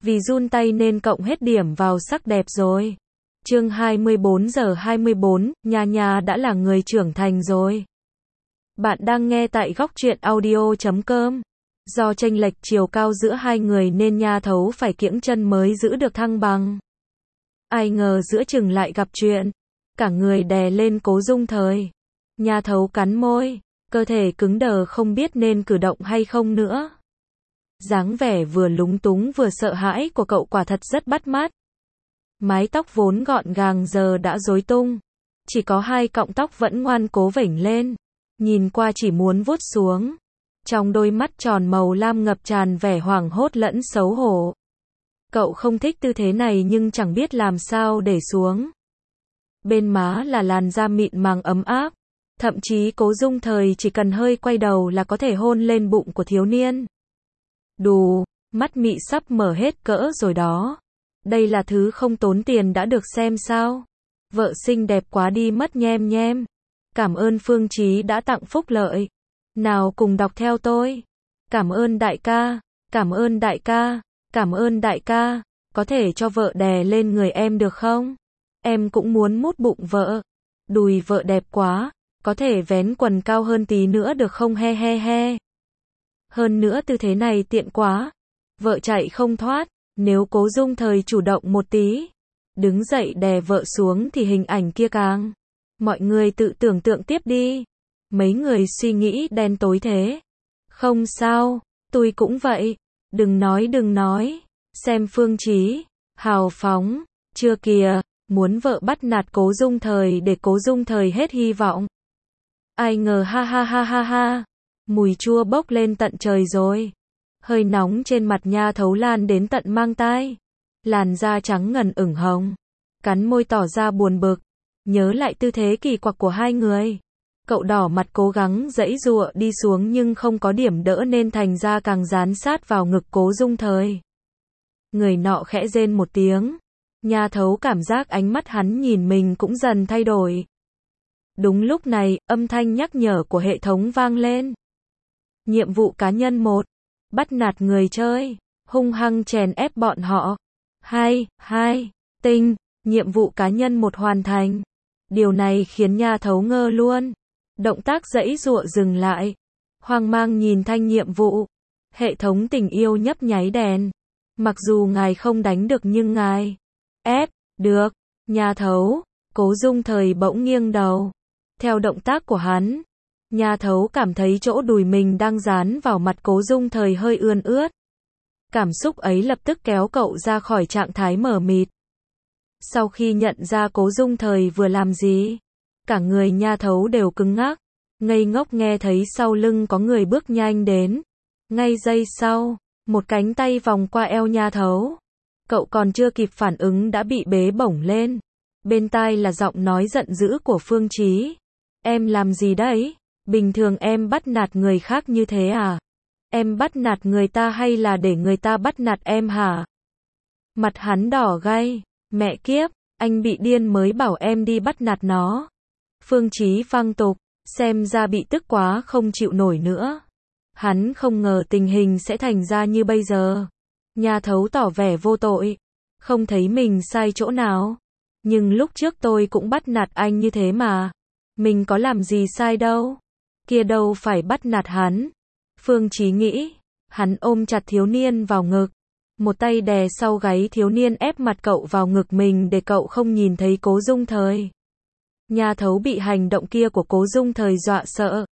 Vì run tay nên cộng hết điểm vào sắc đẹp rồi. Chương 24 giờ 24, Nha Nha đã là người trưởng thành rồi. Bạn đang nghe tại góc truyện audio.com. Do chênh lệch chiều cao giữa hai người nên Nha Thấu phải kiễng chân mới giữ được thăng bằng. Ai ngờ giữa chừng lại gặp chuyện. Cả người đè lên Cố Dung Thời. Nha Thấu cắn môi, cơ thể cứng đờ không biết nên cử động hay không nữa. Dáng vẻ vừa lúng túng vừa sợ hãi của cậu quả thật rất bắt mắt. Mái tóc vốn gọn gàng giờ đã rối tung. Chỉ có hai cọng tóc vẫn ngoan cố vểnh lên. Nhìn qua chỉ muốn vuốt xuống. Trong đôi mắt tròn màu lam ngập tràn vẻ hoảng hốt lẫn xấu hổ. Cậu không thích tư thế này nhưng chẳng biết làm sao để xuống. Bên má là làn da mịn màng ấm áp. Thậm chí Cố Dung Thời chỉ cần hơi quay đầu là có thể hôn lên bụng của thiếu niên. Đù, mắt mị sắp mở hết cỡ rồi đó. Đây là thứ không tốn tiền đã được xem sao. Vợ xinh đẹp quá đi mất nhem nhem. Cảm ơn Phương Chí đã tặng phúc lợi. Nào cùng đọc theo tôi. Cảm ơn đại ca, cảm ơn đại ca, cảm ơn đại ca. Có thể cho vợ đè lên người em được không? Em cũng muốn mút bụng vợ. Đùi vợ đẹp quá. Có thể vén quần cao hơn tí nữa được không he he he. Hơn nữa tư thế này tiện quá. Vợ chạy không thoát. Nếu Cố Dung Thời chủ động một tí, đứng dậy đè vợ xuống thì hình ảnh kia càng. Mọi người tự tưởng tượng tiếp đi. Mấy người suy nghĩ đen tối thế. Không sao, tôi cũng vậy. Đừng nói. Xem Phương Chí, hào phóng, chưa kìa, muốn vợ bắt nạt Cố Dung Thời để Cố Dung Thời hết hy vọng. Ai ngờ ha ha ha ha ha. Mùi chua bốc lên tận trời rồi. Hơi nóng trên mặt Nha Thấu lan đến tận mang tai. Làn da trắng ngần ửng hồng. Cắn môi tỏ ra buồn bực. Nhớ lại tư thế kỳ quặc của hai người. Cậu đỏ mặt cố gắng giãy giụa đi xuống nhưng không có điểm đỡ nên thành ra càng dán sát vào ngực Cố Dung Thời. Người nọ khẽ rên một tiếng. Nha Thấu cảm giác ánh mắt hắn nhìn mình cũng dần thay đổi. Đúng lúc này, âm thanh nhắc nhở của hệ thống vang lên. Nhiệm vụ cá nhân 1. Bắt nạt người chơi, hung hăng chèn ép bọn họ. 2. Tinh, nhiệm vụ cá nhân 1 hoàn thành. Điều này khiến Nha Thấu ngơ luôn. Động tác giãy giụa dừng lại. Hoang mang nhìn thanh nhiệm vụ. Hệ thống tình yêu nhấp nháy đèn. Mặc dù ngài không đánh được nhưng ngài ép được. Nha Thấu, Cố Dung Thời bỗng nghiêng đầu. Theo động tác của hắn, Nha Thấu cảm thấy chỗ đùi mình đang dán vào mặt Cố Dung Thời hơi ươn ướt. Cảm xúc ấy lập tức kéo cậu ra khỏi trạng thái mờ mịt. Sau khi nhận ra Cố Dung Thời vừa làm gì, cả người Nha Thấu đều cứng ngắc, ngây ngốc nghe thấy sau lưng có người bước nhanh đến. Ngay giây sau, một cánh tay vòng qua eo Nha Thấu. Cậu còn chưa kịp phản ứng đã bị bế bổng lên. Bên tai là giọng nói giận dữ của Phương Chí. Em làm gì đấy? Bình thường em bắt nạt người khác như thế à? Em bắt nạt người ta hay là để người ta bắt nạt em hả? Mặt hắn đỏ gay. Mẹ kiếp, anh bị điên mới bảo em đi bắt nạt nó. Phương Chí phang tục, xem ra bị tức quá không chịu nổi nữa. Hắn không ngờ tình hình sẽ thành ra như bây giờ. Nha Thấu tỏ vẻ vô tội. Không thấy mình sai chỗ nào. Nhưng lúc trước tôi cũng bắt nạt anh như thế mà. Mình có làm gì sai đâu. Kia đâu phải bắt nạt hắn. Phương Chí nghĩ. Hắn ôm chặt thiếu niên vào ngực. Một tay đè sau gáy thiếu niên ép mặt cậu vào ngực mình để cậu không nhìn thấy Cố Dung Thời. Nha Thấu bị hành động kia của Cố Dung Thời dọa sợ.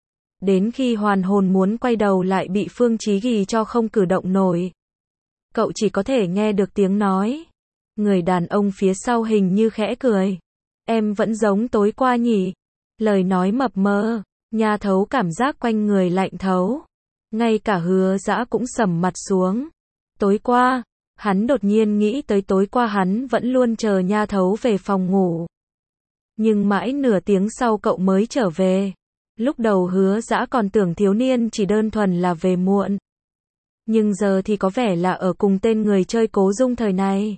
Đến khi hoàn hồn muốn quay đầu lại bị Phương Chí ghì cho không cử động nổi. Cậu chỉ có thể nghe được tiếng nói. Người đàn ông phía sau hình như khẽ cười. Em vẫn giống tối qua nhỉ? Lời nói mập mờ. Nha Thấu cảm giác quanh người lạnh thấu. Ngay cả Hứa Dã cũng sầm mặt xuống. Tối qua, hắn đột nhiên nghĩ tới tối qua hắn vẫn luôn chờ Nha Thấu về phòng ngủ. Nhưng mãi nửa tiếng sau cậu mới trở về. Lúc đầu Hứa Dã còn tưởng thiếu niên chỉ đơn thuần là về muộn. Nhưng giờ thì có vẻ là ở cùng tên người chơi Cố Dung Thời này.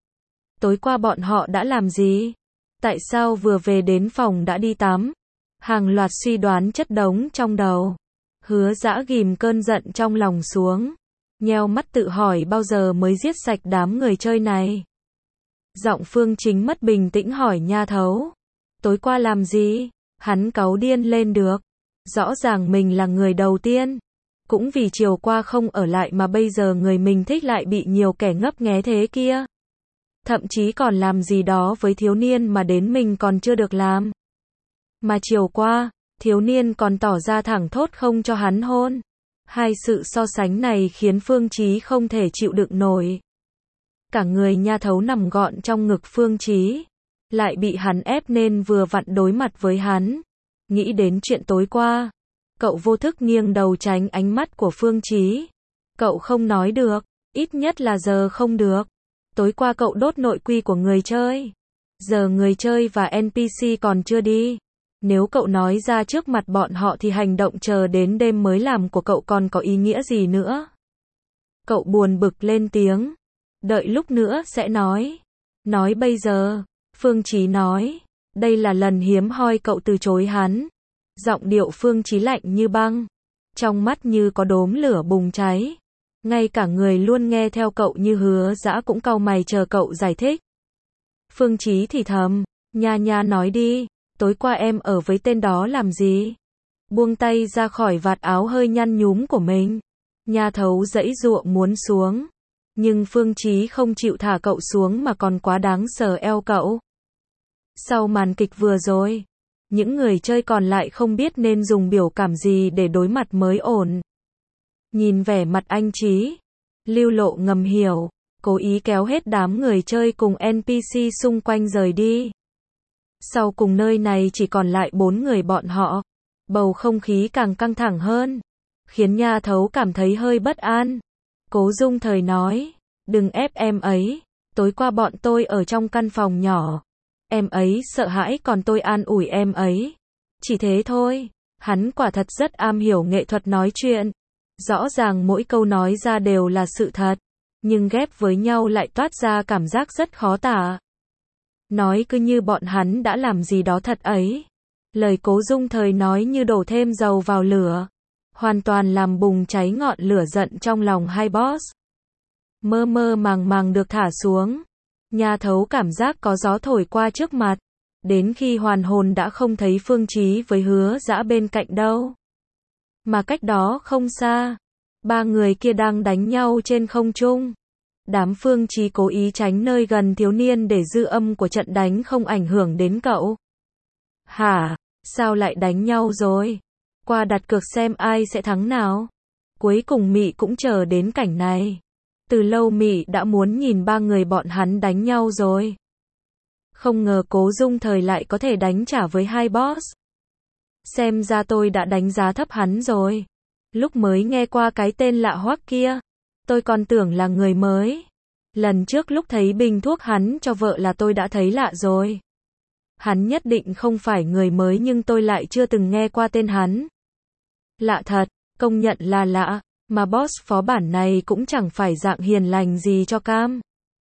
Tối qua bọn họ đã làm gì? Tại sao vừa về đến phòng đã đi tắm? Hàng loạt suy đoán chất đống trong đầu. Hứa Dã ghìm cơn giận trong lòng xuống. nheo mắt tự hỏi bao giờ mới giết sạch đám người chơi này. Giọng Phương Chính mất bình tĩnh hỏi Nha Thấu. Tối qua làm gì? Hắn cáu điên lên được. Rõ ràng mình là người đầu tiên. Cũng vì chiều qua không ở lại mà bây giờ người mình thích lại bị nhiều kẻ ngấp nghé thế kia. Thậm chí còn làm gì đó với thiếu niên mà đến mình còn chưa được làm. Mà chiều qua, thiếu niên còn tỏ ra thẳng thốt không cho hắn hôn. Hai sự so sánh này khiến Phương Chí không thể chịu đựng nổi. Cả người Nha Thấu nằm gọn trong ngực Phương Chí, lại bị hắn ép nên vừa vặn đối mặt với hắn. Nghĩ đến chuyện tối qua, cậu vô thức nghiêng đầu tránh ánh mắt của Phương Chí. Cậu không nói được, ít nhất là giờ không được. Tối qua cậu đốt nội quy của người chơi. Giờ người chơi và NPC còn chưa đi. Nếu cậu nói ra trước mặt bọn họ thì hành động chờ đến đêm mới làm của cậu còn có ý nghĩa gì nữa. Cậu buồn bực lên tiếng. Đợi lúc nữa sẽ nói. Nói bây giờ. Phương Chí nói. Đây là lần hiếm hoi cậu từ chối hắn. Giọng điệu Phương Chí lạnh như băng. Trong mắt như có đốm lửa bùng cháy. Ngay cả người luôn nghe theo cậu như Hứa Dã cũng cau mày chờ cậu giải thích. Phương Chí thì thầm. Nha Nha nói đi. Tối qua em ở với tên đó làm gì? Buông tay ra khỏi vạt áo hơi nhăn nhúm của mình. Nha Thấu giãy giụa muốn xuống. Nhưng Phương Chí không chịu thả cậu xuống mà còn quá đáng sờ eo cậu. Sau màn kịch vừa rồi, những người chơi còn lại không biết nên dùng biểu cảm gì để đối mặt mới ổn. Nhìn vẻ mặt anh Chí, Lưu Lộ ngầm hiểu, cố ý kéo hết đám người chơi cùng NPC xung quanh rời đi. Sau cùng nơi này chỉ còn lại 4 người bọn họ. Bầu không khí càng căng thẳng hơn, khiến Nha Thấu cảm thấy hơi bất an. Cố Dung Thời nói, đừng ép em ấy, tối qua bọn tôi ở trong căn phòng nhỏ. Em ấy sợ hãi còn tôi an ủi em ấy. Chỉ thế thôi, hắn quả thật rất am hiểu nghệ thuật nói chuyện. Rõ ràng mỗi câu nói ra đều là sự thật, nhưng ghép với nhau lại toát ra cảm giác rất khó tả. Nói cứ như bọn hắn đã làm gì đó thật ấy. Lời Cố Dung Thời nói như đổ thêm dầu vào lửa, hoàn toàn làm bùng cháy ngọn lửa giận trong lòng hai boss. Mơ mơ màng màng được thả xuống. Nha Thấu cảm giác có gió thổi qua trước mặt. Đến khi hoàn hồn đã không thấy Phương Chí với Hứa Dã bên cạnh đâu. Mà cách đó không xa, 3 người kia đang đánh nhau trên không trung. Đám Phương Chí cố ý tránh nơi gần thiếu niên để dư âm của trận đánh không ảnh hưởng đến cậu. Hả? Sao lại đánh nhau rồi? Qua đặt cược xem ai sẽ thắng nào. Cuối cùng Mị cũng chờ đến cảnh này. Từ lâu Mị đã muốn nhìn 3 người bọn hắn đánh nhau rồi. Không ngờ Cố Dung Thời lại có thể đánh trả với hai boss. Xem ra tôi đã đánh giá thấp hắn rồi. Lúc mới nghe qua cái tên lạ hoắc kia, tôi còn tưởng là người mới. Lần trước lúc thấy bình thuốc hắn cho vợ là tôi đã thấy lạ rồi. Hắn nhất định không phải người mới nhưng tôi lại chưa từng nghe qua tên hắn. Lạ thật, công nhận là lạ, mà boss phó bản này cũng chẳng phải dạng hiền lành gì cho cam.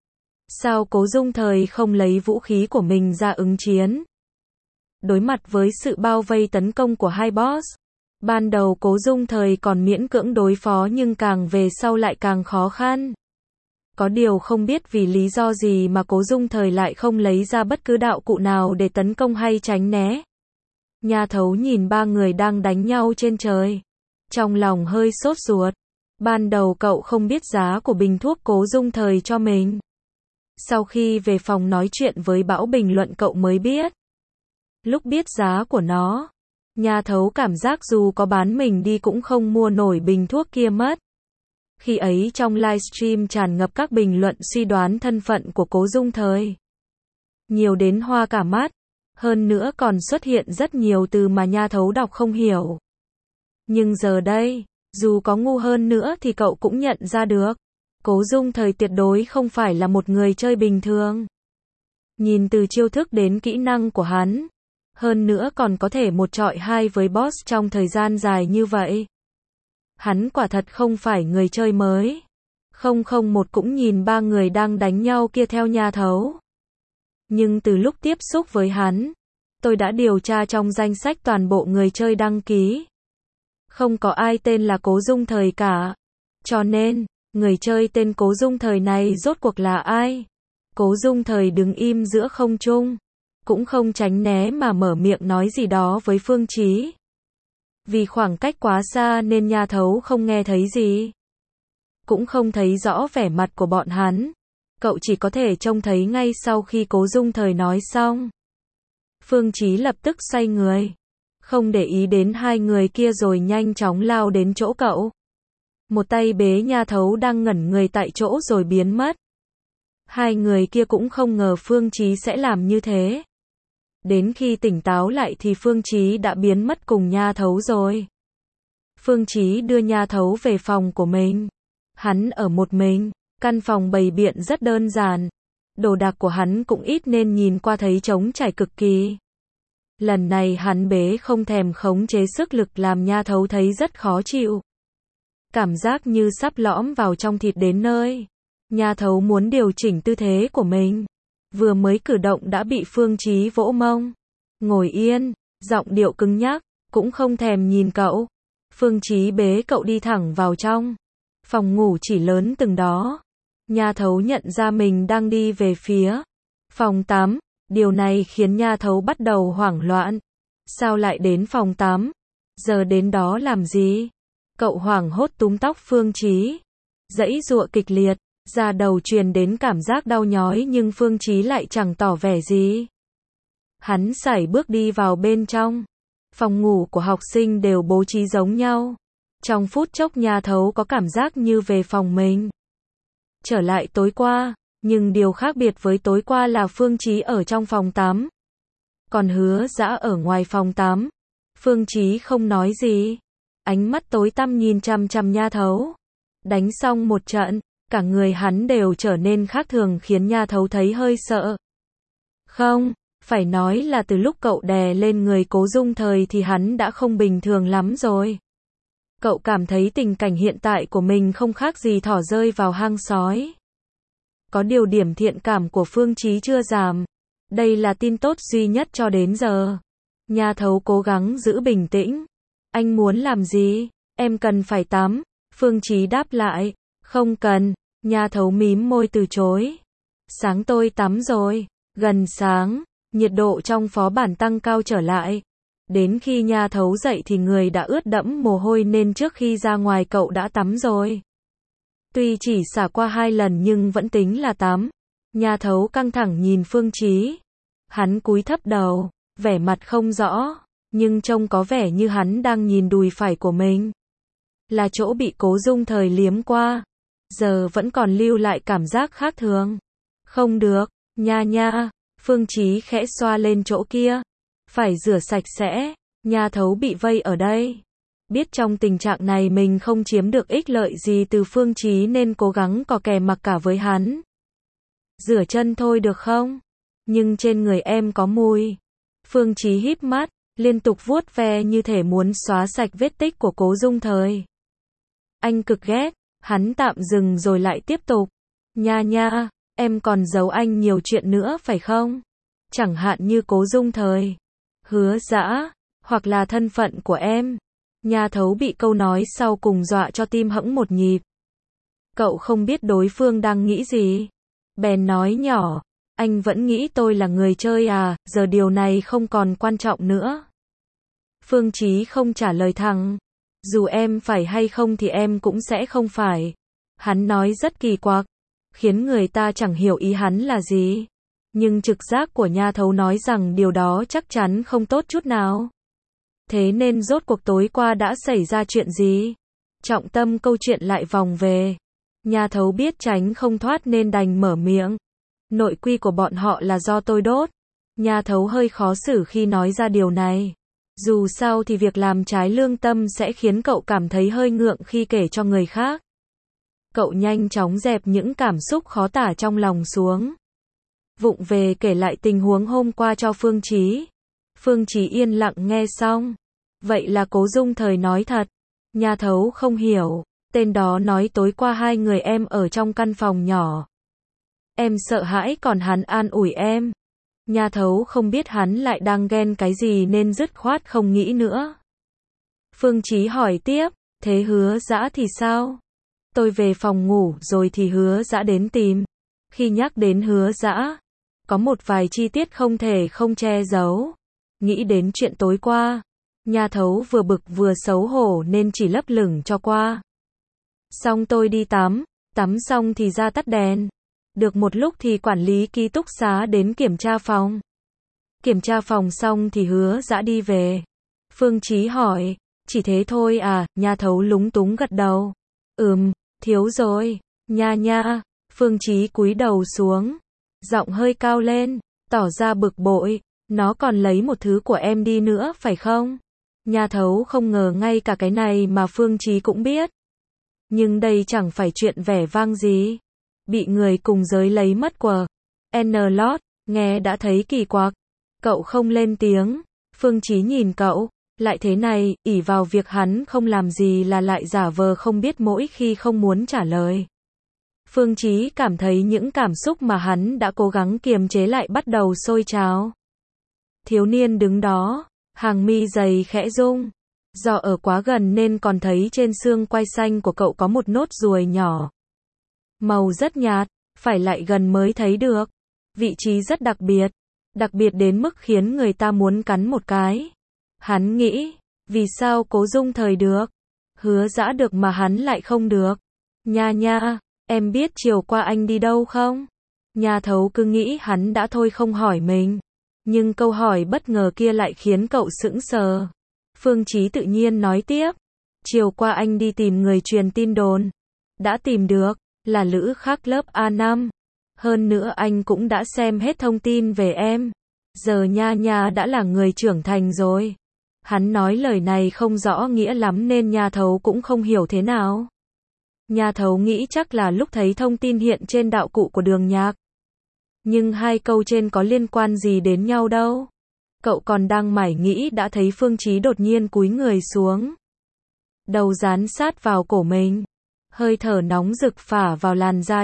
Sao Cố Dung Thời không lấy vũ khí của mình ra ứng chiến? Đối mặt với sự bao vây tấn công của hai boss, ban đầu Cố Dung Thời còn miễn cưỡng đối phó nhưng càng về sau lại càng khó khăn. Có điều không biết vì lý do gì mà Cố Dung Thời lại không lấy ra bất cứ đạo cụ nào để tấn công hay tránh né. Nha Thấu nhìn 3 người đang đánh nhau trên trời, trong lòng hơi sốt ruột. Ban đầu cậu không biết giá của bình thuốc Cố Dung Thời cho mình. Sau khi về phòng nói chuyện với Bão bình luận cậu mới biết. Lúc biết giá của nó, Nha Thấu cảm giác dù có bán mình đi cũng không mua nổi bình thuốc kia mất. Khi ấy trong livestream tràn ngập các bình luận suy đoán thân phận của Cố Dung Thời. Nhiều đến hoa cả mắt. Hơn nữa còn xuất hiện rất nhiều từ mà Nha Thấu đọc không hiểu. Nhưng giờ đây, dù có ngu hơn nữa thì cậu cũng nhận ra được. Cố Dung Thời tuyệt đối không phải là một người chơi bình thường. Nhìn từ chiêu thức đến kỹ năng của hắn. Hơn nữa còn có thể 1 chọi 2 với boss trong thời gian dài như vậy. Hắn quả thật không phải người chơi mới. 001 cũng nhìn 3 người đang đánh nhau kia theo Nha Thấu. Nhưng từ lúc tiếp xúc với hắn, tôi đã điều tra trong danh sách toàn bộ người chơi đăng ký. Không có ai tên là Cố Dung Thời cả. Cho nên, Người chơi tên Cố Dung Thời này rốt cuộc là ai? Cố Dung Thời đứng im giữa không trung, cũng không tránh né mà mở miệng nói gì đó với Phương Chí. Vì khoảng cách quá xa nên Nha Thấu không nghe thấy gì, cũng không thấy rõ vẻ mặt của bọn hắn. Cậu chỉ có thể trông thấy ngay sau khi Cố Dung Thời nói xong. Phương Chí lập tức xoay người, không để ý đến hai người kia rồi nhanh chóng lao đến chỗ cậu. Một tay bế Nha Thấu đang ngẩn người tại chỗ rồi biến mất. Hai người kia cũng không ngờ Phương Chí sẽ làm như thế. Đến khi tỉnh táo lại thì Phương Chí đã biến mất cùng Nha Thấu rồi. Phương Chí đưa Nha Thấu về phòng của mình. Hắn ở một mình, căn phòng bày biện rất đơn giản. Đồ đạc của hắn cũng ít nên nhìn qua thấy trống trải cực kỳ. Lần này hắn bế không thèm khống chế sức lực làm Nha Thấu thấy rất khó chịu. Cảm giác như sắp lõm vào trong thịt đến nơi. Nha Thấu muốn điều chỉnh tư thế của mình. Vừa mới cử động đã bị Phương Chí vỗ mông. Ngồi yên, giọng điệu cứng nhắc, cũng không thèm nhìn cậu. Phương Chí bế cậu đi thẳng vào trong. Phòng ngủ chỉ lớn từng đó. Nha Thấu nhận ra mình đang đi về phía phòng tắm. Điều này khiến Nha Thấu bắt đầu hoảng loạn. Sao lại đến phòng tắm? Giờ đến đó làm gì? Cậu hoảng hốt túm tóc Phương Chí. Giãy giụa kịch liệt, da đầu truyền đến cảm giác đau nhói nhưng Phương Chí lại chẳng tỏ vẻ gì. Hắn sải bước đi vào bên trong. Phòng ngủ của học sinh đều bố trí giống nhau. Trong phút chốc Nha Thấu có cảm giác như về phòng mình. Trở lại tối qua, nhưng điều khác biệt với tối qua là Phương Chí ở trong phòng tắm. Còn Hứa Dã ở ngoài phòng tắm. Phương Chí không nói gì. Ánh mắt tối tăm nhìn chằm chằm Nha Thấu. Đánh xong một trận, cả người hắn đều trở nên khác thường khiến Nha Thấu thấy hơi sợ. Không, phải nói là từ lúc cậu đè lên người Cố Dung Thời thì hắn đã không bình thường lắm rồi. Cậu cảm thấy tình cảnh hiện tại của mình không khác gì thỏ rơi vào hang sói. Có điều điểm thiện cảm của Phương Chí chưa giảm. Đây là tin tốt duy nhất cho đến giờ. Nha Thấu cố gắng giữ bình tĩnh. Anh muốn làm gì? Em cần phải tắm. Phương Chí đáp lại. Không cần. Nha Thấu mím môi từ chối. Sáng tôi tắm rồi. Gần sáng, nhiệt độ trong phó bản tăng cao trở lại. Đến khi Nha Thấu dậy thì người đã ướt đẫm mồ hôi nên trước khi ra ngoài cậu đã tắm rồi. Tuy chỉ xả qua 2 lần nhưng vẫn tính là tắm. Nha Thấu căng thẳng nhìn Phương Chí. Hắn cúi thấp đầu, vẻ mặt không rõ, nhưng trông có vẻ như hắn đang nhìn đùi phải của mình. Là chỗ bị Cố Dung Thời liếm qua. Giờ vẫn còn lưu lại cảm giác khác thường. Không được, Nha Nha. Phương Chí khẽ xoa lên chỗ kia. Phải rửa sạch sẽ. Nha Thấu bị vây ở đây. Biết trong tình trạng này mình không chiếm được ích lợi gì từ Phương Chí nên cố gắng cò kè mặc cả với hắn. Rửa chân thôi được không? Nhưng trên người em có mùi. Phương Chí híp mắt, liên tục vuốt ve như thể muốn xóa sạch vết tích của Cố Dung Thời. Anh cực ghét. Hắn tạm dừng rồi lại tiếp tục. Nha Nha, em còn giấu anh nhiều chuyện nữa phải không? Chẳng hạn như Cố Dung Thời, Hứa Dã, hoặc là thân phận của em. Nha Thấu bị câu nói sau cùng dọa cho tim hẫng một nhịp. Cậu không biết đối phương đang nghĩ gì. Bèn nói nhỏ, anh vẫn nghĩ tôi là người chơi à, giờ điều này không còn quan trọng nữa. Phương Chí không trả lời thẳng. Dù em phải hay không thì em cũng sẽ không phải. Hắn nói rất kỳ quặc, khiến người ta chẳng hiểu ý hắn là gì. Nhưng trực giác của Nha Thấu nói rằng điều đó chắc chắn không tốt chút nào. Thế nên rốt cuộc tối qua đã xảy ra chuyện gì? Trọng tâm câu chuyện lại vòng về. Nha Thấu biết tránh không thoát nên đành mở miệng. Nội quy của bọn họ là do tôi đốt. Nha Thấu hơi khó xử khi nói ra điều này. Dù sao thì việc làm trái lương tâm sẽ khiến cậu cảm thấy hơi ngượng khi kể cho người khác. Cậu nhanh chóng dẹp những cảm xúc khó tả trong lòng xuống. Vụng về kể lại tình huống hôm qua cho Phương Chí. Phương Chí yên lặng nghe xong. Vậy là Cố Dung Thời nói thật. Nha Thấu không hiểu. Tên đó nói tối qua hai người em ở trong căn phòng nhỏ. Em sợ hãi còn hắn an ủi em. Nha Thấu không biết hắn lại đang ghen cái gì nên dứt khoát không nghĩ nữa. Phương Chí hỏi tiếp, thế Hứa Dã thì sao? Tôi về phòng ngủ rồi thì Hứa Dã đến tìm. Khi nhắc đến Hứa Dã, có một vài chi tiết không thể không che giấu. Nghĩ đến chuyện tối qua, Nha Thấu vừa bực vừa xấu hổ nên chỉ lấp lửng cho qua. Xong tôi đi tắm, tắm xong thì ra tắt đèn. Được một lúc thì quản lý ký túc xá đến kiểm tra phòng. Kiểm tra phòng xong thì Hứa Dã đi về. Phương Chí hỏi, chỉ thế thôi à? Nha Thấu lúng túng gật đầu. Thiếu rồi. Nha. Phương Chí cúi đầu xuống, giọng hơi cao lên, tỏ ra bực bội. Nó còn lấy một thứ của em đi nữa phải không? Nha Thấu không ngờ ngay cả cái này mà Phương Chí cũng biết. Nhưng đây chẳng phải chuyện vẻ vang gì. Bị người cùng giới lấy mất của N-Lot, nghe đã thấy kỳ quặc. Cậu không lên tiếng. Phương Chí nhìn cậu, lại thế này, ỷ vào việc hắn không làm gì là lại giả vờ không biết mỗi khi không muốn trả lời. Phương Chí cảm thấy những cảm xúc mà hắn đã cố gắng kiềm chế lại bắt đầu sôi trào. Thiếu niên đứng đó, hàng mi dày khẽ rung. Do ở quá gần nên còn thấy trên xương quai xanh của cậu có một nốt ruồi nhỏ. Màu rất nhạt, phải lại gần mới thấy được. Vị trí rất đặc biệt đến mức khiến người ta muốn cắn một cái. Hắn nghĩ, vì sao Cố Dung Thời được? Hứa Dã được mà hắn lại không được. Nha, em biết chiều qua anh đi đâu không? Nha Thấu cứ nghĩ hắn đã thôi không hỏi mình. Nhưng câu hỏi bất ngờ kia lại khiến cậu sững sờ. Phương Chí tự nhiên nói tiếp. Chiều qua anh đi tìm người truyền tin đồn. Đã tìm được, là Lữ Khắc lớp A5. Hơn nữa anh cũng đã xem hết thông tin về em. Giờ Nha đã là người trưởng thành rồi. Hắn nói lời này không rõ nghĩa lắm nên Nha Thấu cũng không hiểu thế nào. Nha Thấu nghĩ chắc là lúc thấy thông tin hiện trên đạo cụ của Đường Nhạc. Nhưng hai câu trên có liên quan gì đến nhau đâu. Cậu còn đang mải nghĩ đã thấy Phương Chí đột nhiên cúi người xuống. Đầu dán sát vào cổ mình. Hơi thở nóng rực phả vào làn da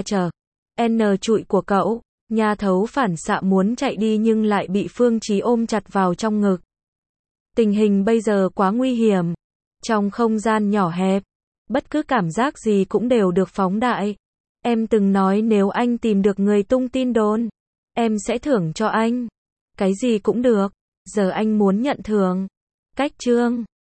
trụi của cậu. Nha Thấu phản xạ muốn chạy đi nhưng lại bị Phương Chí ôm chặt vào trong ngực. Tình hình bây giờ quá nguy hiểm. Trong không gian nhỏ hẹp, bất cứ cảm giác gì cũng đều được phóng đại. Em từng nói nếu anh tìm được người tung tin đồn, em sẽ thưởng cho anh. Cái gì cũng được. Giờ anh muốn nhận thưởng. Cách chương